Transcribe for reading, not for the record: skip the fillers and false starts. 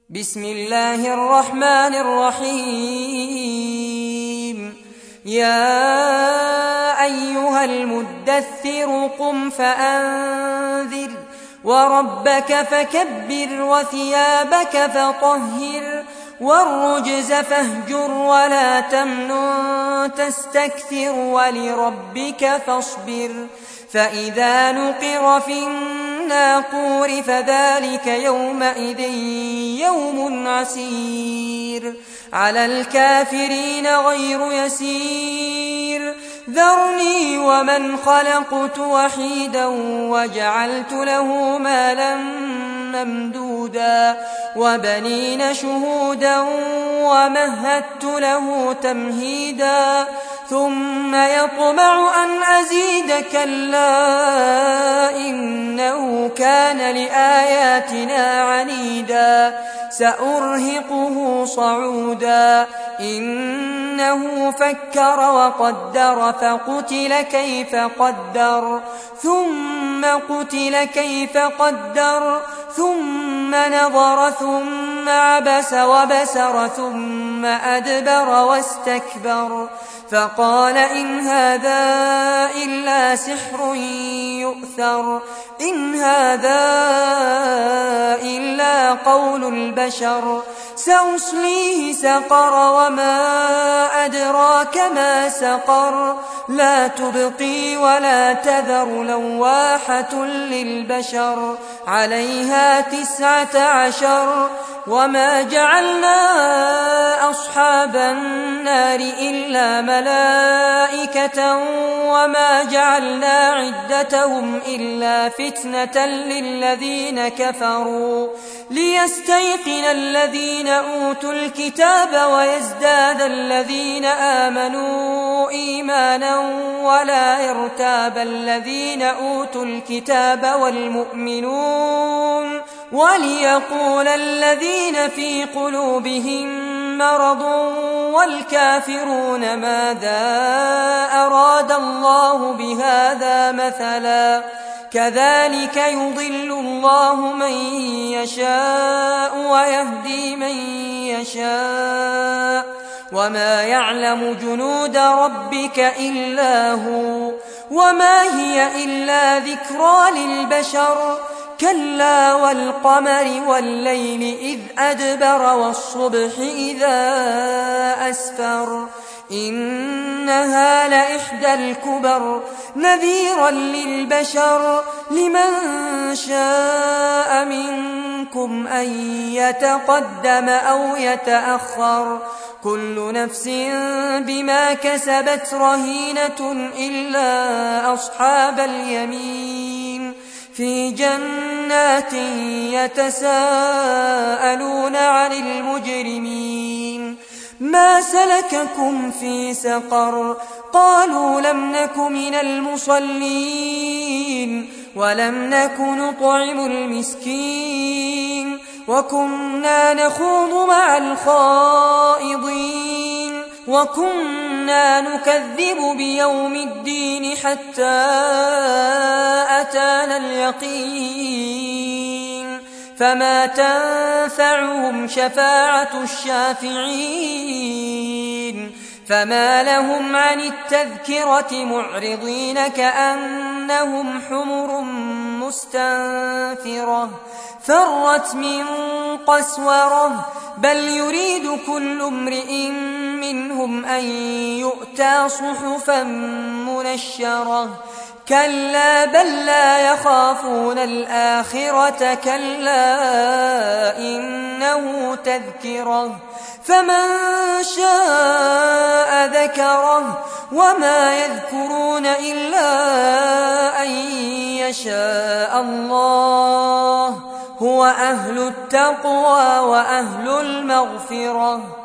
بسم الله الرحمن الرحيم. يا أيها المدثر قم فأنذر وربك فكبر وثيابك فطهر والرجز فاهجر ولا تمنن تستكثر ولربك فاصبر فإذا نقر في الناقور فذلك يومئذ يوم عسير على الكافرين غير يسير. ذرني ومن خلقت وحيدا وجعلت له مالا ممدودا وبنين شهودا ومهدت له تمهيدا ثم يطمع أن أزيد كلا إنه كان لآياتنا عنيدا سأرهقه صعودا إنه فكر وقدر فقتل كيف قدر ثم قتل كيف قدر ثم نظر ثم عبس وبسر ثم أدبر واستكبر فقال إن هذا إلا سحر يؤثر إن هذا إلا قول البشر سأصليه سقر وما أدراك ما سقر لا تبقي ولا تذر لواحة للبشر عليها 19 وما جعلنا أصحاب النار إلا ملائكة وما جعلنا عدتهم إلا فتنة للذين كفروا ليستيقن الذين أوتوا الكتاب ويزداد الذين آمنوا إيمانا ولا يرتاب الذين أوتوا الكتاب والمؤمنون وليقول الذين في قلوبهم مرض والكافرون ماذا أراد الله بهذا مثلا كذلك يضل الله من يشاء ويهدي من يشاء وما يعلم جنود ربك إلا هو وما هي إلا ذكرى للبشر كلا والقمر والليل إذ أدبر والصبح إذا أسفر إنها لإحدى الكبر نذيرا للبشر لمن شاء منكم أن يتقدم أو يتأخر كل نفس بما كسبت رهينة إلا أصحاب اليمين في جنات يتساءلون عن المجرمين ما سلككم في سقر قالوا لم نك من المصلين ولم نك نطعم المسكين وكنا نخوض مع الخائضين وكنا نكذب بيوم الدين حتى أتانا اليقين فما تنفعهم شفاعة الشافعين فما لهم عن التذكرة معرضين كأنهم حمر مستنفرة فرت من قسورة بل يريد كل امرئ منهم أن يؤتى صحفا منشرة كلا بل لا يخافون الآخرة كلا إنه تذكرة فمن شاء ذكره وما يذكرون إلا أن يشاء الله هو أهل التقوى وأهل المغفرة